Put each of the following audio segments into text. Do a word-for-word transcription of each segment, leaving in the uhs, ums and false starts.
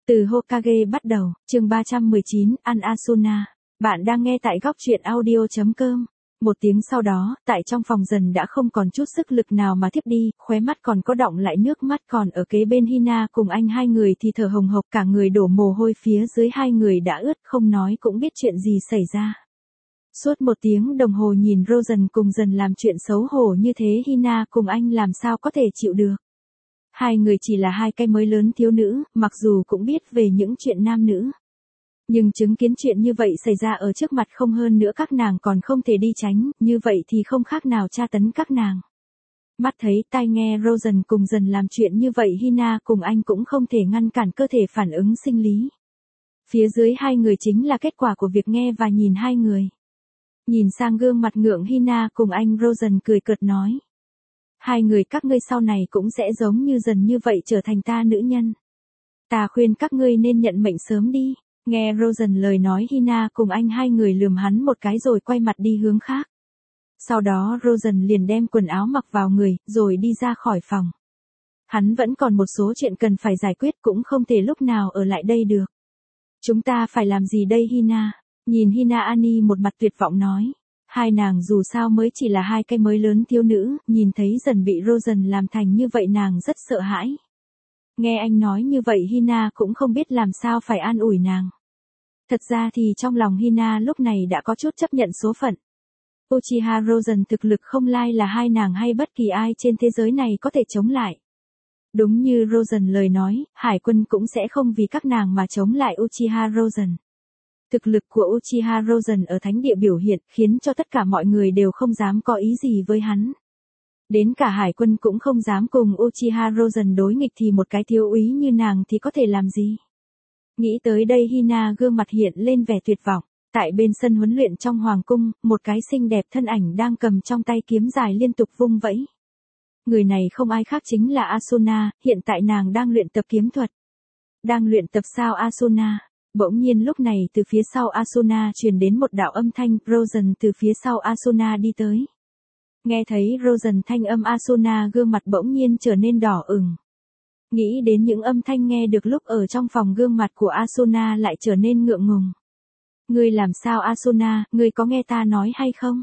Từ Hokage bắt đầu, chương ba trăm mười chín, An Asuna. Bạn đang nghe tại góc truyện audio chấm com. Một tiếng sau đó, tại trong phòng dần đã không còn chút sức lực nào mà thiếp đi, khóe mắt còn có đọng lại nước mắt, còn ở kế bên Hina cùng anh hai người thì thở hồng hộc, cả người đổ mồ hôi, phía dưới hai người đã ướt, không nói cũng biết chuyện gì xảy ra. Suốt một tiếng đồng hồ nhìn Rosen cùng dần làm chuyện xấu hổ như thế, Hina cùng anh làm sao có thể chịu được. Hai người chỉ là hai cái mới lớn thiếu nữ, mặc dù cũng biết về những chuyện nam nữ. Nhưng chứng kiến chuyện như vậy xảy ra ở trước mặt, không hơn nữa các nàng còn không thể đi tránh, như vậy thì không khác nào tra tấn các nàng. Mắt thấy tai nghe Rosen cùng dần làm chuyện như vậy, Hina cùng anh cũng không thể ngăn cản cơ thể phản ứng sinh lý. Phía dưới hai người chính là kết quả của việc nghe và nhìn hai người. Nhìn sang gương mặt ngượng Hina cùng anh, Rosen cười cợt nói. Hai người các ngươi sau này cũng sẽ giống như dần như vậy, trở thành ta nữ nhân. Ta khuyên các ngươi nên nhận mệnh sớm đi. Nghe Rosen lời nói, Hina cùng anh hai người lườm hắn một cái rồi quay mặt đi hướng khác. Sau đó Rosen liền đem quần áo mặc vào người, rồi đi ra khỏi phòng. Hắn vẫn còn một số chuyện cần phải giải quyết, cũng không thể lúc nào ở lại đây được. Chúng ta phải làm gì đây Hina? Nhìn Hina, Annie một mặt tuyệt vọng nói. Hai nàng dù sao mới chỉ là hai cái mới lớn thiếu nữ, nhìn thấy dần bị Rosen làm thành như vậy nàng rất sợ hãi. Nghe anh nói như vậy, Hina cũng không biết làm sao phải an ủi nàng. Thật ra thì trong lòng Hina lúc này đã có chút chấp nhận số phận. Uchiha Rosen thực lực không lai là hai nàng hay bất kỳ ai trên thế giới này có thể chống lại. Đúng như Rosen lời nói, hải quân cũng sẽ không vì các nàng mà chống lại Uchiha Rosen. Thực lực của Uchiha Rosen ở thánh địa biểu hiện khiến cho tất cả mọi người đều không dám có ý gì với hắn. Đến cả hải quân cũng không dám cùng Uchiha Rosen đối nghịch, thì một cái thiếu úy như nàng thì có thể làm gì? Nghĩ tới đây, Hina gương mặt hiện lên vẻ tuyệt vọng. Tại bên sân huấn luyện trong hoàng cung, một cái xinh đẹp thân ảnh đang cầm trong tay kiếm dài liên tục vung vẫy. Người này không ai khác chính là Asuna, hiện tại nàng đang luyện tập kiếm thuật. Đang luyện tập sao Asuna? Bỗng nhiên lúc này từ phía sau Asuna truyền đến một đạo âm thanh, Rosen từ phía sau Asuna đi tới. Nghe thấy Rosen thanh âm, Asuna gương mặt bỗng nhiên trở nên đỏ ửng. Nghĩ đến những âm thanh nghe được lúc ở trong phòng, gương mặt của Asuna lại trở nên ngượng ngùng. Ngươi làm sao Asuna, ngươi có nghe ta nói hay không?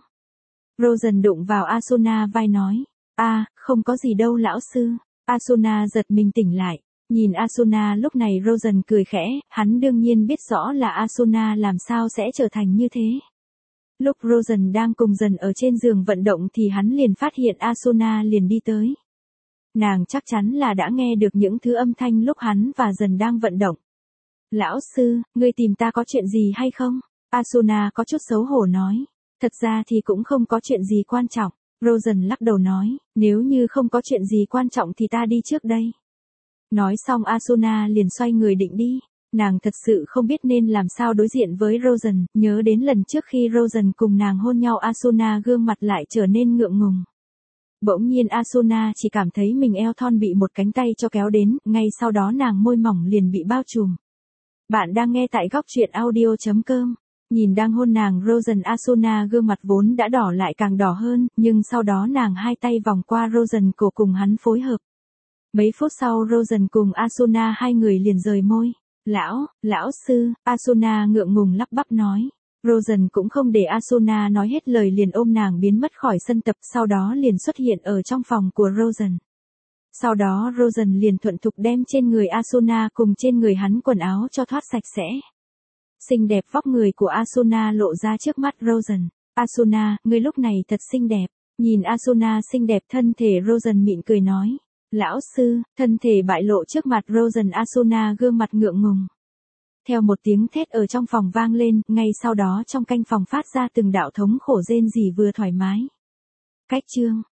Rosen đụng vào Asuna vai nói. A, à, không có gì đâu lão sư. Asuna giật mình tỉnh lại. Nhìn Asuna lúc này, Rosen cười khẽ, hắn đương nhiên biết rõ là Asuna làm sao sẽ trở thành như thế. Lúc Rosen đang cùng dần ở trên giường vận động thì hắn liền phát hiện Asuna liền đi tới. Nàng chắc chắn là đã nghe được những thứ âm thanh lúc hắn và dần đang vận động. Lão sư, ngươi tìm ta có chuyện gì hay không? Asuna có chút xấu hổ nói. Thật ra thì cũng không có chuyện gì quan trọng. Rosen lắc đầu nói, nếu như không có chuyện gì quan trọng thì ta đi trước đây. Nói xong Asuna liền xoay người định đi. Nàng thật sự không biết nên làm sao đối diện với Rosen, nhớ đến lần trước khi Rosen cùng nàng hôn nhau, Asuna gương mặt lại trở nên ngượng ngùng. Bỗng nhiên Asuna chỉ cảm thấy mình eo thon bị một cánh tay cho kéo đến, ngay sau đó nàng môi mỏng liền bị bao trùm. Bạn đang nghe tại góc truyện audio chấm com. Nhìn đang hôn nàng Rosen, Asuna gương mặt vốn đã đỏ lại càng đỏ hơn, nhưng sau đó nàng hai tay vòng qua Rosen cổ cùng hắn phối hợp. Mấy phút sau Rosen cùng Asuna hai người liền rời môi. Lão, lão sư, Asuna ngượng ngùng lắp bắp nói. Rosen cũng không để Asuna nói hết lời, liền ôm nàng biến mất khỏi sân tập, sau đó liền xuất hiện ở trong phòng của Rosen. Sau đó Rosen liền thuận thục đem trên người Asuna cùng trên người hắn quần áo cho thoát sạch sẽ. Xinh đẹp vóc người của Asuna lộ ra trước mắt Rosen. Asuna, ngươi lúc này thật xinh đẹp. Nhìn Asuna xinh đẹp thân thể, Rosen mỉm cười nói. Lão sư, thân thể bại lộ trước mặt Rosen, Asuna gương mặt ngượng ngùng. Theo một tiếng thét ở trong phòng vang lên, ngay sau đó trong canh phòng phát ra từng đạo thống khổ rên rỉ vừa thoải mái. Cách chương